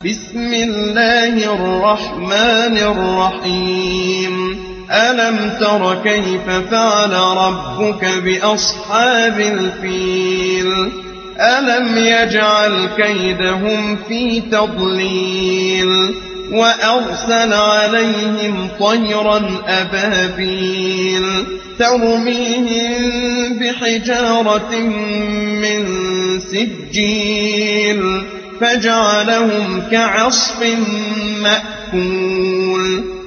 بسم الله الرحمن الرحيم ألم تر كيف فعل ربك بأصحاب الفيل ألم يجعل كيدهم في تضليل وأرسل عليهم طيرا أبابيل ترميهم بحجارة من سجيل فجعلهم كعصف مأكول